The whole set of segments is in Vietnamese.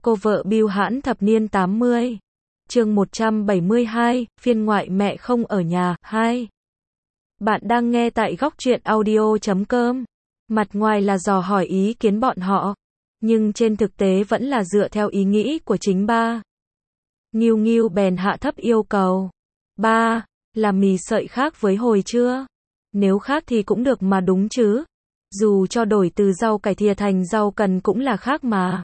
Cô vợ bưu hãn thập niên 80. Chương 172, phiên ngoại mẹ không ở nhà, 2. Bạn đang nghe tại góc truyện audio.com. Mặt ngoài là dò hỏi ý kiến bọn họ, nhưng trên thực tế vẫn là dựa theo ý nghĩ của chính ba. Nghiêu Nghiêu bèn hạ thấp yêu cầu. Ba, làm mì sợi khác với hồi trưa. Nếu khác thì cũng được mà đúng chứ. Dù cho đổi từ rau cải thìa thành rau cần cũng là khác mà.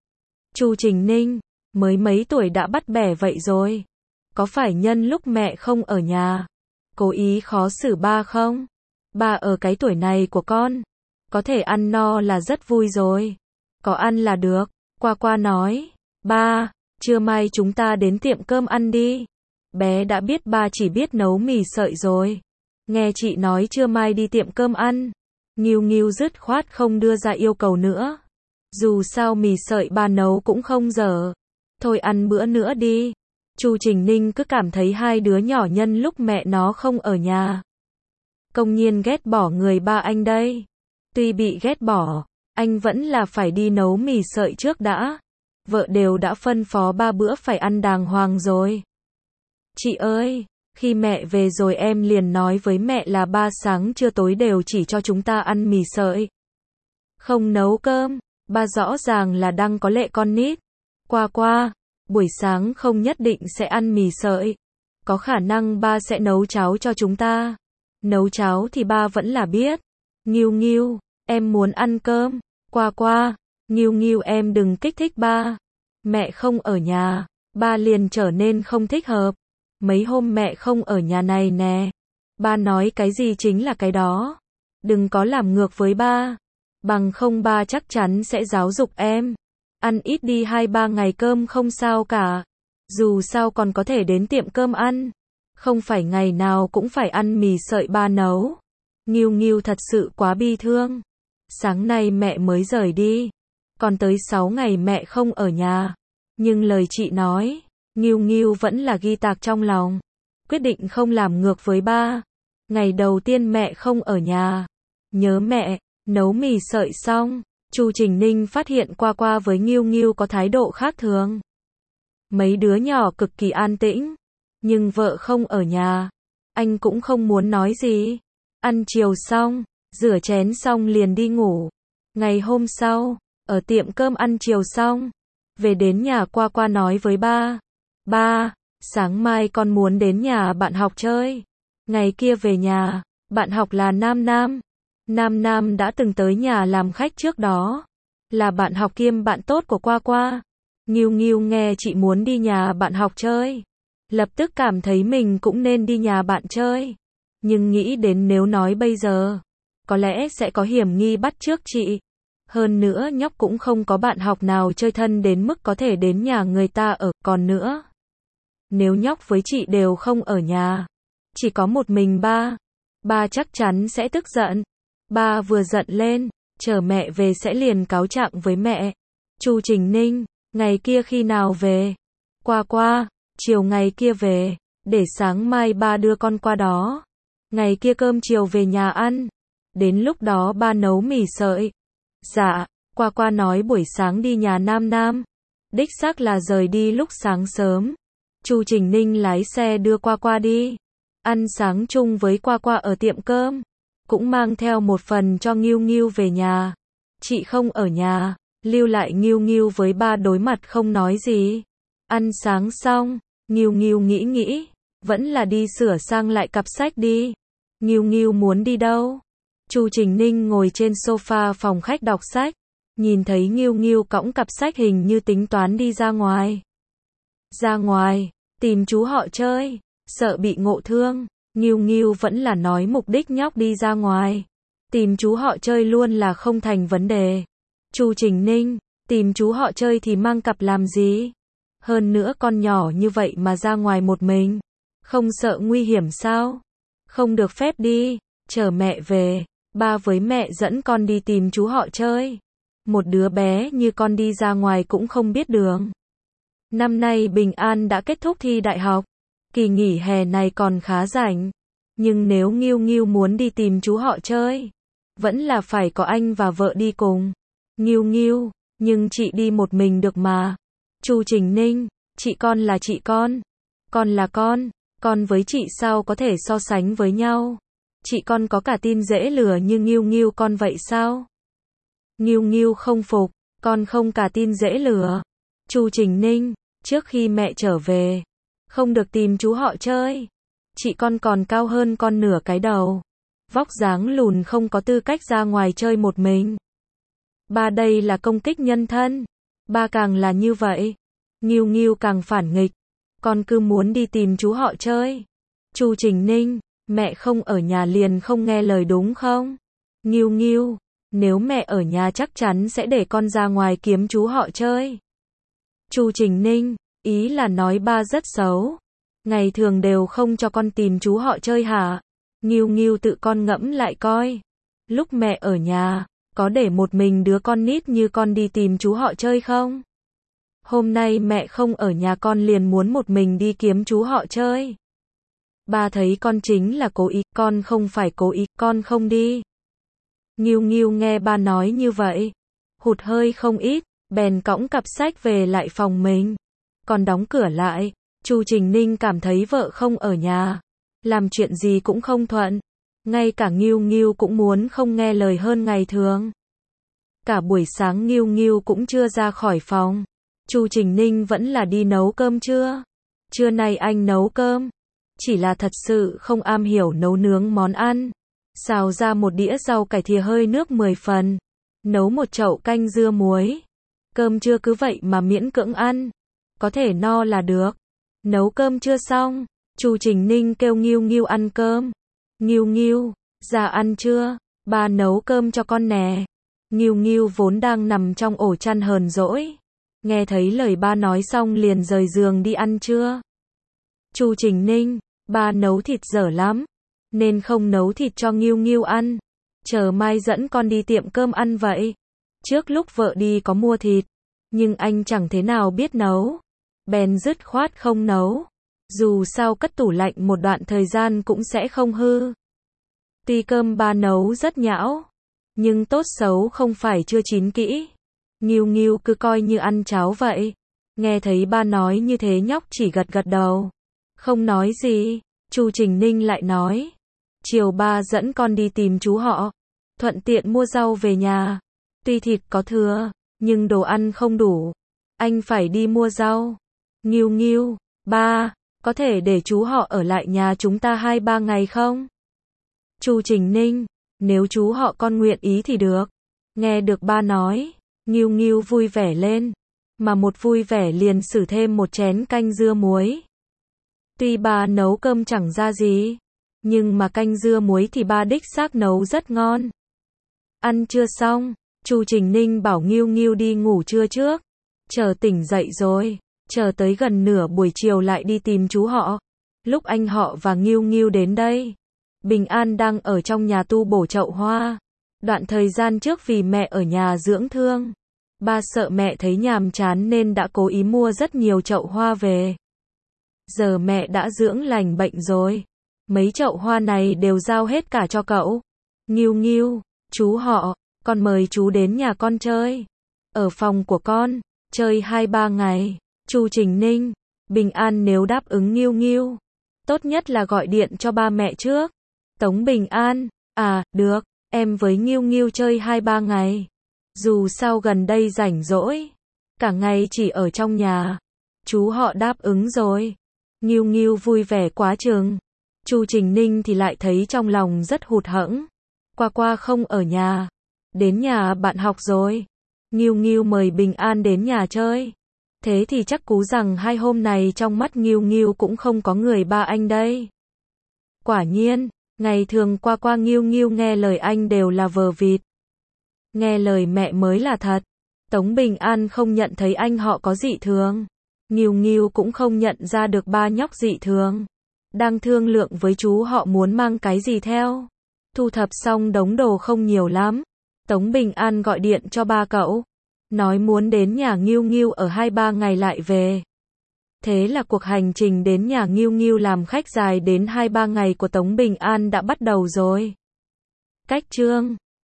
Chu Trình Ninh, mới mấy tuổi đã bắt bẻ vậy rồi. Có phải nhân lúc mẹ không ở nhà, cố ý khó xử ba không? Ba ở cái tuổi này của con, có thể ăn no là rất vui rồi. Có ăn là được. Qua Qua nói. Ba, trưa mai chúng ta đến tiệm cơm ăn đi. Bé đã biết ba chỉ biết nấu mì sợi rồi. Nghe chị nói trưa mai đi tiệm cơm ăn. Nghiêu Nghiêu dứt khoát không đưa ra yêu cầu nữa. Dù sao mì sợi ba nấu cũng không dở. Thôi ăn bữa nữa đi. Chu Trình Ninh cứ cảm thấy hai đứa nhỏ nhân lúc mẹ nó không ở nhà, công nhiên ghét bỏ người ba anh đây. Tuy bị ghét bỏ, anh vẫn là phải đi nấu mì sợi trước đã. Vợ đều đã phân phó ba bữa phải ăn đàng hoàng rồi. Chị ơi, khi mẹ về rồi em liền nói với mẹ là ba sáng trưa tối đều chỉ cho chúng ta ăn mì sợi, không nấu cơm. Ba rõ ràng là đang có lệ con nít. Qua Qua, buổi sáng không nhất định sẽ ăn mì sợi. Có khả năng ba sẽ nấu cháo cho chúng ta. Nấu cháo thì ba vẫn là biết. Nghiêu Nghiêu, em muốn ăn cơm. Qua Qua, Nghiêu Nghiêu em đừng kích thích ba. Mẹ không ở nhà, ba liền trở nên không thích hợp. Mấy hôm mẹ không ở nhà này nè. Ba nói cái gì chính là cái đó. Đừng có làm ngược với ba. Bằng không ba chắc chắn sẽ giáo dục em. Ăn ít đi 2-3 ngày cơm không sao cả. Dù sao còn có thể đến tiệm cơm ăn. Không phải ngày nào cũng phải ăn mì sợi ba nấu. Nghiêu Nghiêu thật sự quá bi thương. Sáng nay mẹ mới rời đi. Còn tới 6 ngày mẹ không ở nhà. Nhưng lời chị nói, Nghiêu Nghiêu vẫn là ghi tạc trong lòng. Quyết định không làm ngược với ba. Ngày đầu tiên mẹ không ở nhà, nhớ mẹ. Nấu mì sợi xong, Chu Trình Ninh phát hiện Qua Qua với Nghiêu Nghiêu có thái độ khác thường. Mấy đứa nhỏ cực kỳ an tĩnh, nhưng vợ không ở nhà, anh cũng không muốn nói gì. Ăn chiều xong, rửa chén xong liền đi ngủ. Ngày hôm sau, ở tiệm cơm ăn chiều xong, về đến nhà Qua Qua nói với ba. Ba, sáng mai con muốn đến nhà bạn học chơi. Ngày kia về nhà, bạn học là Nam Nam. Nam Nam đã từng tới nhà làm khách trước đó, là bạn học kiêm bạn tốt của Qua Qua. Nghiêu Nghiêu nghe chị muốn đi nhà bạn học chơi, lập tức cảm thấy mình cũng nên đi nhà bạn chơi. Nhưng nghĩ đến nếu nói bây giờ, có lẽ sẽ có hiểm nghi bắt chước chị. Hơn nữa nhóc cũng không có bạn học nào chơi thân đến mức có thể đến nhà người ta ở. Còn nữa, nếu nhóc với chị đều không ở nhà, chỉ có một mình ba, ba chắc chắn sẽ tức giận. Ba vừa giận lên, chờ mẹ về sẽ liền cáo trạng với mẹ. Chu Trình Ninh, ngày kia khi nào về? Qua Qua, chiều ngày kia về, để sáng mai ba đưa con qua đó. Ngày kia cơm chiều về nhà ăn. Đến lúc đó ba nấu mì sợi. Dạ, Qua Qua nói buổi sáng đi nhà Nam Nam. Đích xác là rời đi lúc sáng sớm. Chu Trình Ninh lái xe đưa Qua Qua đi. Ăn sáng chung với Qua Qua ở tiệm cơm. Cũng mang theo một phần cho Nghiêu Nghiêu về nhà. Chị không ở nhà, lưu lại Nghiêu Nghiêu với ba đối mặt không nói gì. Ăn sáng xong, Nghiêu Nghiêu nghĩ, vẫn là đi sửa sang lại cặp sách đi. Nghiêu Nghiêu muốn đi đâu? Chu Trình Ninh ngồi trên sofa phòng khách đọc sách, nhìn thấy Nghiêu Nghiêu cõng cặp sách hình như tính toán đi ra ngoài. Ra ngoài, tìm chú họ chơi, sợ bị ngộ thương. Nghiêu Nghiêu vẫn là nói mục đích nhóc đi ra ngoài, tìm chú họ chơi luôn là không thành vấn đề. Chu Trình Ninh, tìm chú họ chơi thì mang cặp làm gì? Hơn nữa con nhỏ như vậy mà ra ngoài một mình, không sợ nguy hiểm sao? Không được phép đi, chờ mẹ về, ba với mẹ dẫn con đi tìm chú họ chơi. Một đứa bé như con đi ra ngoài cũng không biết đường. Năm nay Bình An đã kết thúc thi đại học. Kỳ nghỉ hè này còn khá rảnh, nhưng nếu Nghiêu Nghiêu muốn đi tìm chú họ chơi, vẫn là phải có anh và vợ đi cùng. Nghiêu Nghiêu, nhưng chị đi một mình được mà. Chu Trình Ninh, chị con là chị con là con với chị sao có thể so sánh với nhau? Chị con có cả tin dễ lừa như Nghiêu Nghiêu con vậy sao? Nghiêu Nghiêu không phục, con không cả tin dễ lừa. Chu Trình Ninh, trước khi mẹ trở về, không được tìm chú họ chơi. Chị con còn cao hơn con nửa cái đầu. Vóc dáng lùn không có tư cách ra ngoài chơi một mình. Ba đây là công kích nhân thân. Ba càng là như vậy. Nghiêu Nghiêu càng phản nghịch. Con cứ muốn đi tìm chú họ chơi. Chu Trình Ninh, mẹ không ở nhà liền không nghe lời đúng không? Nghiêu Nghiêu, nếu mẹ ở nhà chắc chắn sẽ để con ra ngoài kiếm chú họ chơi. Chu Trình Ninh, ý là nói ba rất xấu. Ngày thường đều không cho con tìm chú họ chơi hả? Nghiêu Nghiêu tự con ngẫm lại coi. Lúc mẹ ở nhà, có để một mình đứa con nít như con đi tìm chú họ chơi không? Hôm nay mẹ không ở nhà con liền muốn một mình đi kiếm chú họ chơi. Ba thấy con chính là cố ý, con không phải cố ý, con không đi. Nghiêu Nghiêu nghe ba nói như vậy, hụt hơi không ít, bèn cõng cặp sách về lại phòng mình. Còn đóng cửa lại, Chu Trình Ninh cảm thấy vợ không ở nhà, làm chuyện gì cũng không thuận. Ngay cả Nghiêu Nghiêu cũng muốn không nghe lời hơn ngày thường. Cả buổi sáng Nghiêu Nghiêu cũng chưa ra khỏi phòng. Chu Trình Ninh vẫn là đi nấu cơm trưa. Trưa nay anh nấu cơm. Chỉ là thật sự không am hiểu nấu nướng món ăn. Xào ra một đĩa rau cải thìa hơi nước 10 phần. Nấu một chậu canh dưa muối. Cơm trưa cứ vậy mà miễn cưỡng ăn. Có thể no là được. Nấu cơm chưa xong. Chu Trình Ninh kêu Nghiêu Nghiêu ăn cơm. Nghiêu Nghiêu, ra ăn chưa? Ba nấu cơm cho con nè. Nghiêu Nghiêu vốn đang nằm trong ổ chăn hờn dỗi. Nghe thấy lời ba nói xong liền rời giường đi ăn trưa. Chu Trình Ninh, ba nấu thịt dở lắm, nên không nấu thịt cho Nghiêu Nghiêu ăn. Chờ mai dẫn con đi tiệm cơm ăn vậy. Trước lúc vợ đi có mua thịt, nhưng anh chẳng thế nào biết nấu. Bèn dứt khoát không nấu. Dù sao cất tủ lạnh một đoạn thời gian cũng sẽ không hư. Tuy cơm ba nấu rất nhão, nhưng tốt xấu không phải chưa chín kỹ. Nghiêu Nghiêu cứ coi như ăn cháo vậy. Nghe thấy ba nói như thế nhóc chỉ gật gật đầu. Không nói gì. Chu Trình Ninh lại nói. Chiều ba dẫn con đi tìm chú họ. Thuận tiện mua rau về nhà. Tuy thịt có thừa, nhưng đồ ăn không đủ. Anh phải đi mua rau. Nghiêu Nghiêu, ba, có thể để chú họ ở lại nhà chúng ta 2-3 ngày không? Chu Trình Ninh, nếu chú họ con nguyện ý thì được. Nghe được ba nói, Nghiêu Nghiêu vui vẻ lên. Mà một vui vẻ liền xử thêm một chén canh dưa muối. Tuy ba nấu cơm chẳng ra gì, nhưng mà canh dưa muối thì ba đích xác nấu rất ngon. Ăn chưa xong, Chu Trình Ninh bảo Nghiêu Nghiêu đi ngủ trưa trước. Chờ tỉnh dậy rồi, chờ tới gần nửa buổi chiều lại đi tìm chú họ. Lúc anh họ và Nghiêu Nghiêu đến đây, Bình An đang ở trong nhà tu bổ chậu hoa. Đoạn thời gian trước vì mẹ ở nhà dưỡng thương, ba sợ mẹ thấy nhàm chán nên đã cố ý mua rất nhiều chậu hoa về. Giờ mẹ đã dưỡng lành bệnh rồi, mấy chậu hoa này đều giao hết cả cho cậu. Nghiêu Nghiêu, chú họ, con mời chú đến nhà con chơi. Ở phòng của con, chơi 2-3 ngày. Chu Trình Ninh, Bình An nếu đáp ứng Nghiêu Nghiêu, tốt nhất là gọi điện cho ba mẹ trước. Tống Bình An, à, được, em với Nghiêu Nghiêu chơi 2-3 ngày. Dù sao gần đây rảnh rỗi, cả ngày chỉ ở trong nhà. Chú họ đáp ứng rồi. Nghiêu Nghiêu vui vẻ quá chừng. Chu Trình Ninh thì lại thấy trong lòng rất hụt hẫng. Qua qua không ở nhà, đến nhà bạn học rồi. Nghiêu Nghiêu mời Bình An đến nhà chơi. Thế thì chắc cú rằng 2 hôm này trong mắt Nghiêu Nghiêu cũng không có người ba anh đây. Quả nhiên, ngày thường qua qua Nghiêu Nghiêu nghe lời anh đều là vờ vịt. Nghe lời mẹ mới là thật. Tống Bình An không nhận thấy anh họ có dị thường. Nghiêu Nghiêu cũng không nhận ra được ba nhóc dị thường. Đang thương lượng với chú họ muốn mang cái gì theo. Thu thập xong đống đồ không nhiều lắm. Tống Bình An gọi điện cho ba cậu. Nói muốn đến nhà Nghiêu Nghiêu ở 2-3 ngày lại về. Thế là cuộc hành trình đến nhà Nghiêu Nghiêu làm khách dài đến 2-3 ngày của Tống Bình An đã bắt đầu rồi. Cách chương